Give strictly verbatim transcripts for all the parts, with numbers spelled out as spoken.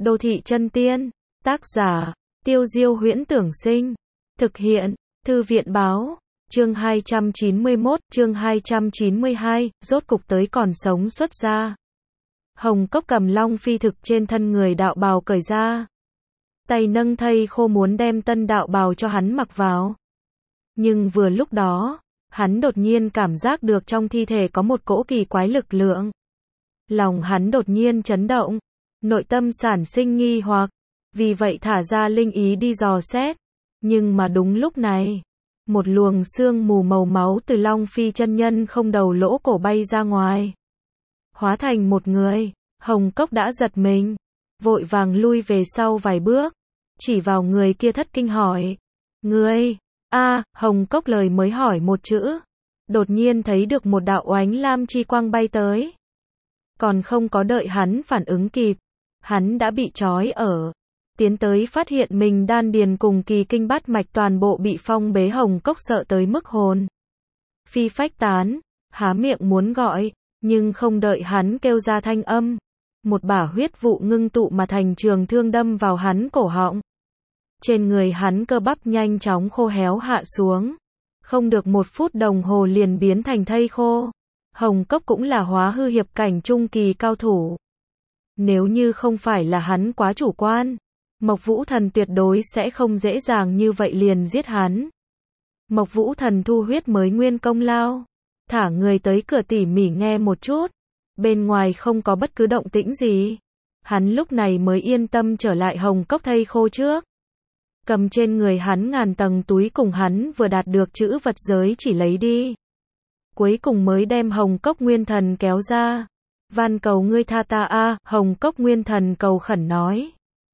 Đô thị chân tiên, tác giả, Tiêu Diêu Huyễn Tưởng Sinh, thực hiện, Thư viện Báo, chương hai trăm chín mươi mốt, chương hai trăm chín mươi hai, rốt cục tới còn sống xuất ra. Hồng Cốc cầm long phi thực trên thân người đạo bào cởi ra. Tay nâng thây khô muốn đem tân đạo bào cho hắn mặc vào. Nhưng vừa lúc đó, hắn đột nhiên cảm giác được trong thi thể có một cỗ kỳ quái lực lượng. Lòng hắn đột nhiên chấn động, nội tâm sản sinh nghi hoặc, vì vậy thả ra linh ý đi dò xét. Nhưng mà đúng lúc này, một luồng sương mù màu máu từ Long Phi chân nhân không đầu lỗ cổ bay ra ngoài. Hóa thành một người, Hồng Cốc đã giật mình, vội vàng lui về sau vài bước, chỉ vào người kia thất kinh hỏi. Ngươi, a Hồng Cốc lời mới hỏi một chữ, đột nhiên thấy được một đạo oánh lam chi quang bay tới. Còn không có đợi hắn phản ứng kịp, hắn đã bị trói ở. Tiến tới phát hiện mình đan điền cùng kỳ kinh bát mạch toàn bộ bị phong bế. Hồng Cốc sợ tới mức hồn phi phách tán, há miệng muốn gọi, nhưng không đợi hắn kêu ra thanh âm, một bả huyết vụ ngưng tụ mà thành trường thương đâm vào hắn cổ họng. Trên người hắn cơ bắp nhanh chóng khô héo hạ xuống, không được một phút đồng hồ liền biến thành thây khô. Hồng Cốc cũng là hóa hư hiệp cảnh trung kỳ cao thủ. Nếu như không phải là hắn quá chủ quan, Mộc Vũ Thần tuyệt đối sẽ không dễ dàng như vậy liền giết hắn. Mộc Vũ Thần thu huyết mới nguyên công lao, thả người tới cửa tỉ mỉ nghe một chút, bên ngoài không có bất cứ động tĩnh gì. Hắn lúc này mới yên tâm trở lại Hồng Cốc thây khô trước. Cầm trên người hắn ngàn tầng túi cùng hắn vừa đạt được chữ vật giới chỉ lấy đi. Cuối cùng mới đem Hồng Cốc Nguyên Thần kéo ra. Van cầu ngươi tha ta a, Hồng Cốc Nguyên Thần cầu khẩn nói.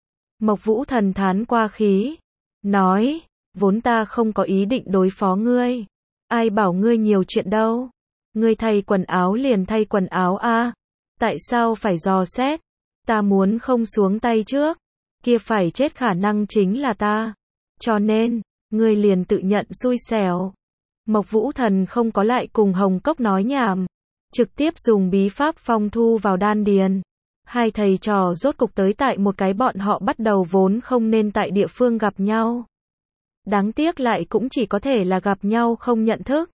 Mộc Vũ Thần thán qua khí, nói, vốn ta không có ý định đối phó ngươi. Ai bảo ngươi nhiều chuyện đâu. Ngươi thay quần áo liền thay quần áo a. Tại sao phải dò xét? Ta muốn không xuống tay trước, kia phải chết khả năng chính là ta. Cho nên, ngươi liền tự nhận xui xẻo. Mộc Vũ Thần không có lại cùng Hồng Cốc nói nhảm, trực tiếp dùng bí pháp phong thu vào đan điền. Hai thầy trò rốt cục tới tại một cái bọn họ bắt đầu vốn không nên tại địa phương gặp nhau. Đáng tiếc lại cũng chỉ có thể là gặp nhau không nhận thức.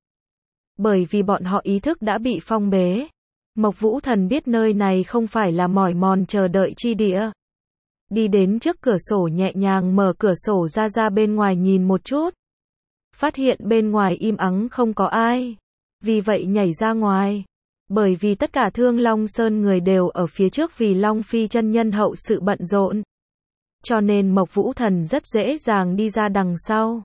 Bởi vì bọn họ ý thức đã bị phong bế. Mộc Vũ Thần biết nơi này không phải là mỏi mòn chờ đợi chi địa. Đi đến trước cửa sổ nhẹ nhàng mở cửa sổ ra ra bên ngoài nhìn một chút. Phát hiện bên ngoài im ắng không có ai. Vì vậy nhảy ra ngoài. Bởi vì tất cả Thương Long Sơn người đều ở phía trước vì Long Phi chân nhân hậu sự bận rộn. Cho nên Mộc Vũ Thần rất dễ dàng đi ra đằng sau.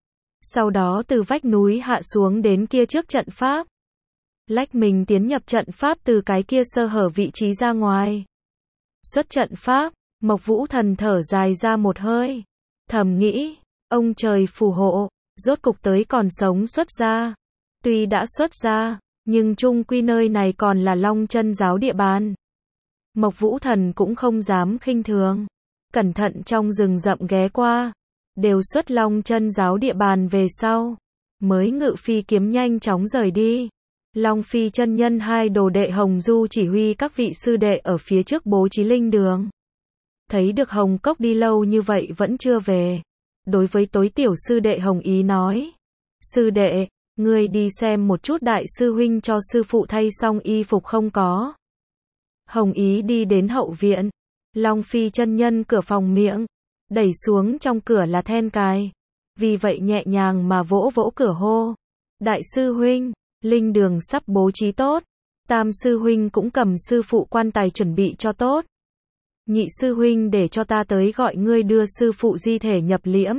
Sau đó từ vách núi hạ xuống đến kia trước trận pháp. Lách mình tiến nhập trận pháp từ cái kia sơ hở vị trí ra ngoài. Xuất trận pháp, Mộc Vũ Thần thở dài ra một hơi. Thầm nghĩ, ông trời phù hộ, rốt cục tới còn sống xuất ra. Tuy đã xuất ra, nhưng chung quy nơi này còn là Long Chân giáo địa bàn. Mộc Vũ Thần cũng không dám khinh thường. Cẩn thận trong rừng rậm ghé qua. Đều xuất Long Chân giáo địa bàn về sau. Mới ngự phi kiếm nhanh chóng rời đi. Long Phi chân nhân hai đồ đệ Hồng Du chỉ huy các vị sư đệ ở phía trước bố trí linh đường. Thấy được Hồng Cốc đi lâu như vậy vẫn chưa về. Đối với tối tiểu sư đệ Hồng Ý nói. Sư đệ, ngươi đi xem một chút đại sư huynh cho sư phụ thay xong y phục không có. Hồng Ý đi đến hậu viện. Long Phi chân nhân cửa phòng miệng. Đẩy xuống trong cửa là then cài. Vì vậy nhẹ nhàng mà vỗ vỗ cửa hô. Đại sư huynh, linh đường sắp bố trí tốt. Tam sư huynh cũng cầm sư phụ quan tài chuẩn bị cho tốt. Nhị sư huynh để cho ta tới gọi ngươi đưa sư phụ di thể nhập liễm.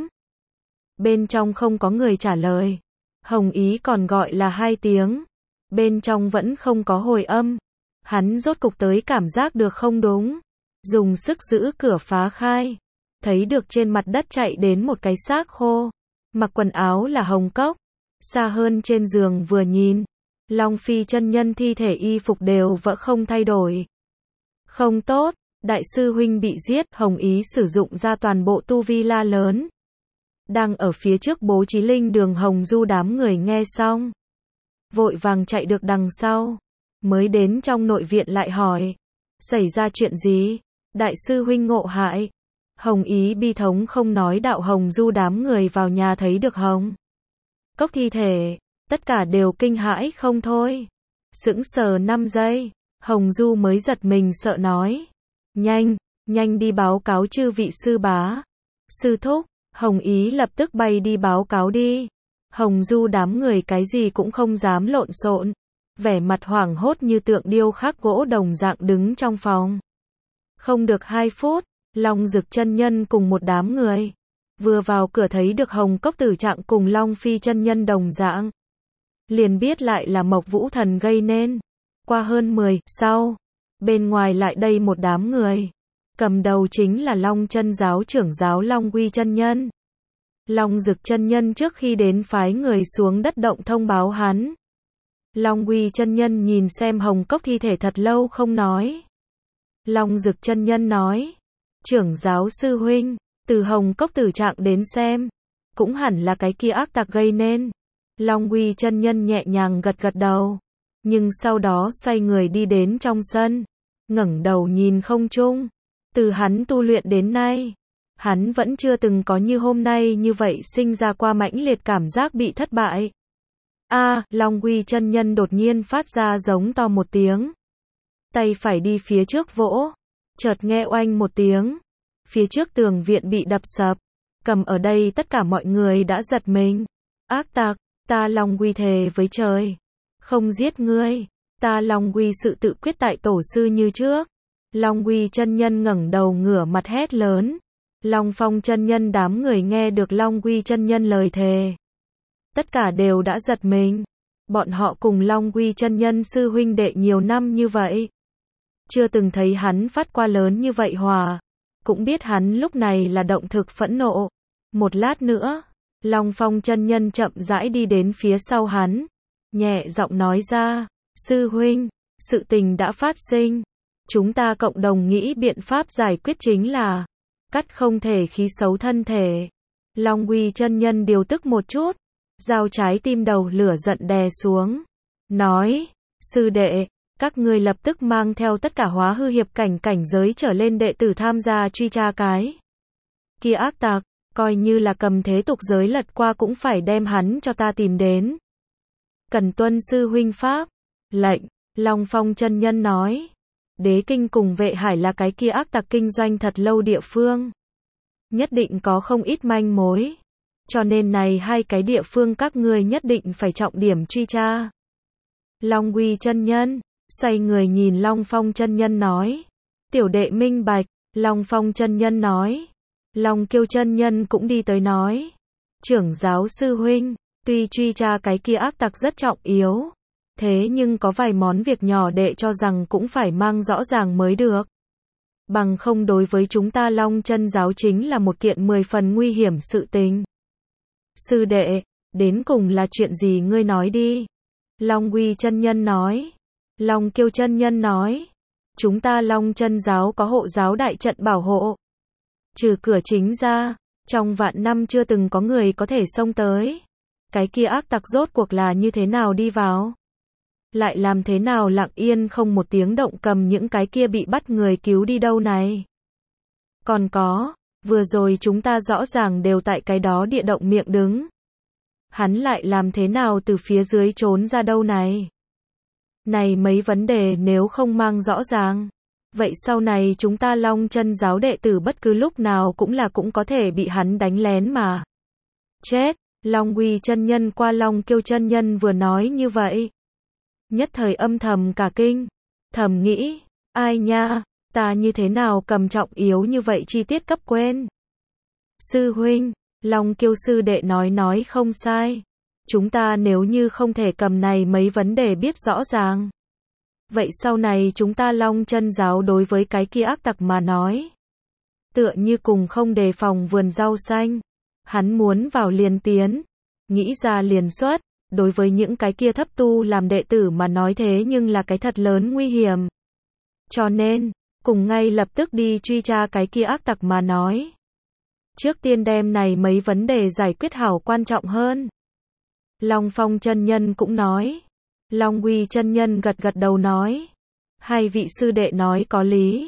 Bên trong không có người trả lời. Hồng Ý còn gọi là hai tiếng. Bên trong vẫn không có hồi âm. Hắn rốt cục tới cảm giác được không đúng. Dùng sức giữ cửa phá khai. Thấy được trên mặt đất chạy đến một cái xác khô. Mặc quần áo là Hồng Cốc. Xa hơn trên giường vừa nhìn. Long Phi chân nhân thi thể y phục đều vẫn không thay đổi. Không tốt, đại sư huynh bị giết. Hồng Ý sử dụng ra toàn bộ tu vi la lớn. Đang ở phía trước bố trí linh đường Hồng Du đám người nghe xong. Vội vàng chạy được đằng sau. Mới đến trong nội viện lại hỏi. Xảy ra chuyện gì? Đại sư huynh ngộ hại. Hồng Ý bi thống không nói đạo Hồng Du đám người vào nhà thấy được Hồng Cốc thi thể, tất cả đều kinh hãi không thôi. Sững sờ năm giây, Hồng Du mới giật mình sợ nói. Nhanh, nhanh đi báo cáo chư vị sư bá. Sư thúc, Hồng Ý lập tức bay đi báo cáo đi. Hồng Du đám người cái gì cũng không dám lộn xộn, vẻ mặt hoảng hốt như tượng điêu khắc gỗ đồng dạng đứng trong phòng. Không được hai phút, Long Dực chân nhân cùng một đám người vừa vào cửa thấy được Hồng Cốc tử trạng cùng Long Phi chân nhân đồng dạng, liền biết lại là Mộc Vũ Thần gây nên. Qua hơn mười sau, bên ngoài lại đây một đám người, cầm đầu chính là Long Chân giáo trưởng giáo Long Quy chân nhân. Long Dực chân nhân trước khi đến phái người xuống đất động thông báo hắn. Long Quy chân nhân nhìn xem Hồng Cốc thi thể thật lâu không nói. Long Dực chân nhân nói, trưởng giáo sư huynh, từ Hồng Cốc tử trạng đến xem, cũng hẳn là cái kia ác tặc gây nên. Long Quy chân nhân nhẹ nhàng gật gật đầu, nhưng sau đó xoay người đi đến trong sân, ngẩng đầu nhìn không trung. Từ hắn tu luyện đến nay, hắn vẫn chưa từng có như hôm nay như vậy sinh ra qua mãnh liệt cảm giác bị thất bại. A, à, Long Quy chân nhân đột nhiên phát ra giống to một tiếng. Tay phải đi phía trước vỗ, chợt nghe oanh một tiếng, phía trước tường viện bị đập sập. Cầm ở đây tất cả mọi người đã giật mình. Ác tặc, ta Long Quy thề với trời, không giết ngươi. Ta Long Quy sự tự quyết tại tổ sư như trước. Long Quy chân nhân ngẩng đầu ngửa mặt hét lớn. Long Phong chân nhân đám người nghe được Long Quy chân nhân lời thề, tất cả đều đã giật mình. Bọn họ cùng Long Quy chân nhân sư huynh đệ nhiều năm như vậy, chưa từng thấy hắn phát qua lớn như vậy hỏa, cũng biết hắn lúc này là động thực phẫn nộ. Một lát nữa, Long Phong chân nhân chậm rãi đi đến phía sau hắn, nhẹ giọng nói ra, sư huynh, sự tình đã phát sinh, chúng ta cộng đồng nghĩ biện pháp giải quyết chính là cắt không thể khí xấu thân thể. Long Quy chân nhân điều tức một chút, dao trái tim đầu lửa giận đè xuống, nói, sư đệ, các ngươi lập tức mang theo tất cả hóa hư hiệp cảnh cảnh giới trở lên đệ tử tham gia truy tra cái kia ác tặc, coi như là cầm thế tục giới lật qua cũng phải đem hắn cho ta tìm đến. Cần tuân sư huynh pháp. Lệnh. Long Phong chân nhân nói, Đế Kinh cùng Vệ Hải là cái kia ác tặc kinh doanh thật lâu địa phương, nhất định có không ít manh mối, cho nên này hai cái địa phương các ngươi nhất định phải trọng điểm truy tra. Long Quy chân nhân xoay người nhìn Long Phong chân nhân nói, tiểu đệ minh bạch. Long Phong chân nhân nói, Long Kiêu chân nhân cũng đi tới nói, trưởng giáo sư huynh, tuy truy tra cái kia ác tặc rất trọng yếu, thế nhưng có vài món việc nhỏ đệ cho rằng cũng phải mang rõ ràng mới được. Bằng không đối với chúng ta Long chân giáo chính là một kiện mười phần nguy hiểm sự tình. Sư đệ, đến cùng là chuyện gì ngươi nói đi. Long Quy chân nhân nói. Long Kiêu chân nhân nói, chúng ta Long chân giáo có hộ giáo đại trận bảo hộ. Trừ cửa chính ra, trong vạn năm chưa từng có người có thể xông tới. Cái kia ác tặc rốt cuộc là như thế nào đi vào? Lại làm thế nào lặng yên không một tiếng động cầm những cái kia bị bắt người cứu đi đâu này? Còn có, vừa rồi chúng ta rõ ràng đều tại cái đó địa động miệng đứng. Hắn lại làm thế nào từ phía dưới trốn ra đâu này? Này mấy vấn đề nếu không mang rõ ràng, vậy sau này chúng ta Long chân giáo đệ tử bất cứ lúc nào cũng là cũng có thể bị hắn đánh lén mà chết. Long Quy chân nhân qua Long Kiêu chân nhân vừa nói như vậy, nhất thời âm thầm cả kinh, thầm nghĩ, ai nha, ta như thế nào cầm trọng yếu như vậy chi tiết cấp quên. Sư huynh, Long Kiêu sư đệ nói nói không sai, chúng ta nếu như không thể cầm này mấy vấn đề biết rõ ràng, vậy sau này chúng ta Long chân giáo đối với cái kia ác tặc mà nói, tựa như cùng không đề phòng vườn rau xanh, hắn muốn vào liền tiến, nghĩ ra liền xuất, đối với những cái kia thấp tu làm đệ tử mà nói thế nhưng là cái thật lớn nguy hiểm. Cho nên, cùng ngay lập tức đi truy tra cái kia ác tặc mà nói, trước tiên đem này mấy vấn đề giải quyết hảo quan trọng hơn. Long Phong chân nhân cũng nói. Long Quy chân nhân gật gật đầu nói, hai vị sư đệ nói có lý.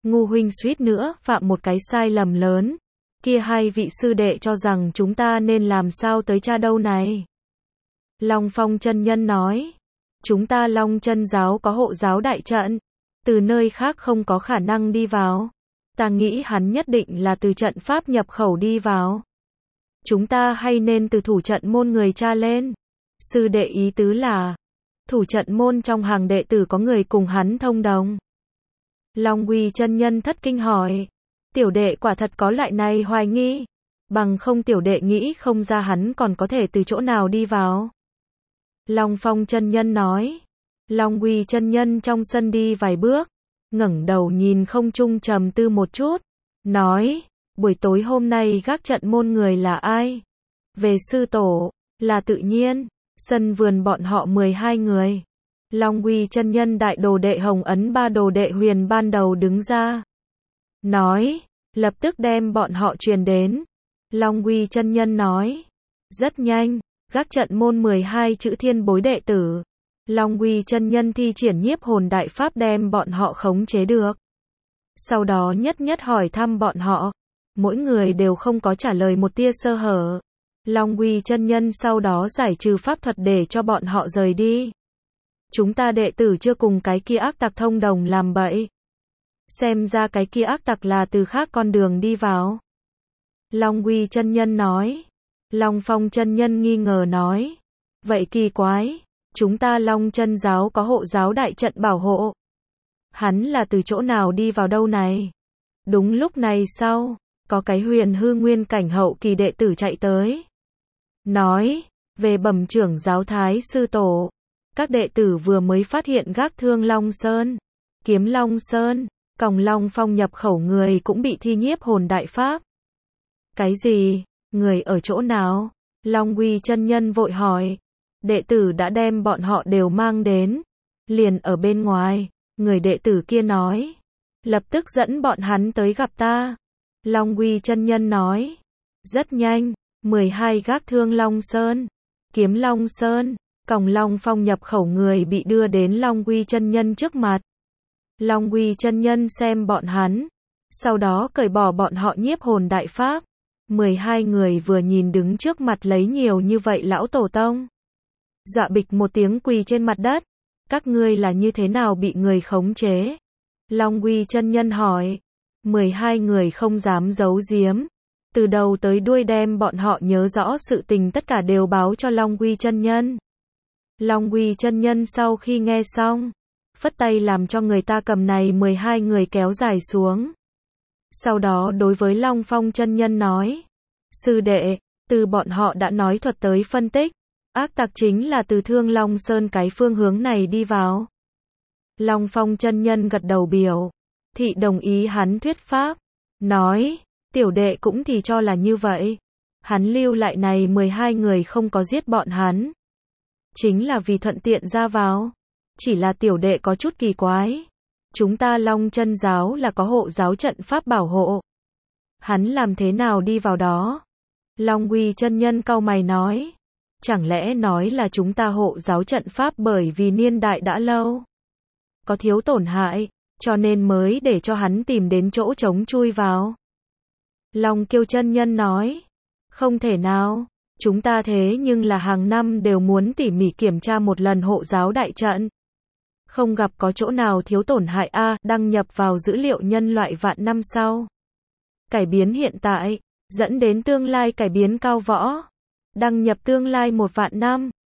Ngu huynh suýt nữa phạm một cái sai lầm lớn. Kia hai vị sư đệ cho rằng chúng ta nên làm sao tới cha đâu này? Long Phong chân nhân nói, chúng ta Long Chân giáo có hộ giáo đại trận, từ nơi khác không có khả năng đi vào. Ta nghĩ hắn nhất định là từ trận pháp nhập khẩu đi vào. Chúng ta hay nên từ thủ trận môn người tra lên. Sư đệ ý tứ là, thủ trận môn trong hàng đệ tử có người cùng hắn thông đồng. Long Uy chân nhân thất kinh hỏi, tiểu đệ quả thật có loại này hoài nghi, bằng không tiểu đệ nghĩ không ra hắn còn có thể từ chỗ nào đi vào. Long Phong chân nhân nói, Long Uy chân nhân trong sân đi vài bước, ngẩng đầu nhìn không trung trầm tư một chút, nói, buổi tối hôm nay gác trận môn người là ai? Về sư tổ, là tự nhiên, sân vườn bọn họ mười hai người. Long Uy chân nhân đại đồ đệ Hồng Ấn ba đồ đệ Huyền ban đầu đứng ra, nói, lập tức đem bọn họ truyền đến. Long Uy chân nhân nói, rất nhanh, gác trận môn mười hai chữ thiên bối đệ tử. Long Uy chân nhân thi triển nhiếp hồn đại pháp đem bọn họ khống chế được. Sau đó nhất nhất hỏi thăm bọn họ, mỗi người đều không có trả lời một tia sơ hở. Long Uy chân nhân sau đó giải trừ pháp thuật để cho bọn họ rời đi. Chúng ta đệ tử chưa cùng cái kia ác tặc thông đồng làm bậy. Xem ra cái kia ác tặc là từ khác con đường đi vào. Long Uy chân nhân nói. Long Phong chân nhân nghi ngờ nói, vậy kỳ quái, chúng ta Long Chân giáo có hộ giáo đại trận bảo hộ. Hắn là từ chỗ nào đi vào đâu này? Đúng lúc này sau, có cái huyền hư nguyên cảnh hậu kỳ đệ tử chạy tới. Nói, về bẩm trưởng giáo thái sư tổ, các đệ tử vừa mới phát hiện gác thương Long Sơn, kiếm Long Sơn, còng Long Phong nhập khẩu người cũng bị thi nhiếp hồn đại pháp. Cái gì? Người ở chỗ nào? Long Uy chân nhân vội hỏi. Đệ tử đã đem bọn họ đều mang đến. Liền ở bên ngoài, người đệ tử kia nói. Lập tức dẫn bọn hắn tới gặp ta. Long Uy chân nhân nói. Rất nhanh, mười hai gác thương Long Sơn, kiếm Long Sơn, còng Long Phong nhập khẩu người bị đưa đến Long Uy chân nhân trước mặt. Long Uy chân nhân xem bọn hắn, sau đó cởi bỏ bọn họ nhiếp hồn đại pháp. mười hai người vừa nhìn đứng trước mặt lấy nhiều như vậy lão tổ tông. Dọa bịch một tiếng quỳ trên mặt đất. Các ngươi là như thế nào bị người khống chế? Long Uy chân nhân hỏi. mười hai người không dám giấu giếm. Từ đầu tới đuôi đem bọn họ nhớ rõ sự tình tất cả đều báo cho Long Uy chân nhân. Long Uy chân nhân sau khi nghe xong, phất tay làm cho người ta cầm này mười hai người kéo dài xuống. Sau đó đối với Long Phong chân nhân nói, sư đệ, từ bọn họ đã nói thuật tới phân tích, ác tặc chính là từ Thương Long Sơn cái phương hướng này đi vào. Long Phong chân nhân gật đầu biểu thị đồng ý hắn thuyết pháp, nói, tiểu đệ cũng thì cho là như vậy. Hắn lưu lại này mười hai người không có giết bọn hắn, chính là vì thuận tiện ra vào. Chỉ là tiểu đệ có chút kỳ quái. Chúng ta Long Chân giáo là có hộ giáo trận pháp bảo hộ. Hắn làm thế nào đi vào đó? Long Uy chân nhân cau mày nói. Chẳng lẽ nói là chúng ta hộ giáo trận pháp bởi vì niên đại đã lâu, có thiếu tổn hại, cho nên mới để cho hắn tìm đến chỗ trống chui vào. Long Kiêu chân nhân nói. Không thể nào. Chúng ta thế nhưng là hàng năm đều muốn tỉ mỉ kiểm tra một lần hộ giáo đại trận. Không gặp có chỗ nào thiếu tổn hại a, à, đăng nhập vào dữ liệu nhân loại vạn năm sau. Cải biến hiện tại, dẫn đến tương lai cải biến cao võ. Đăng nhập tương lai một vạn năm.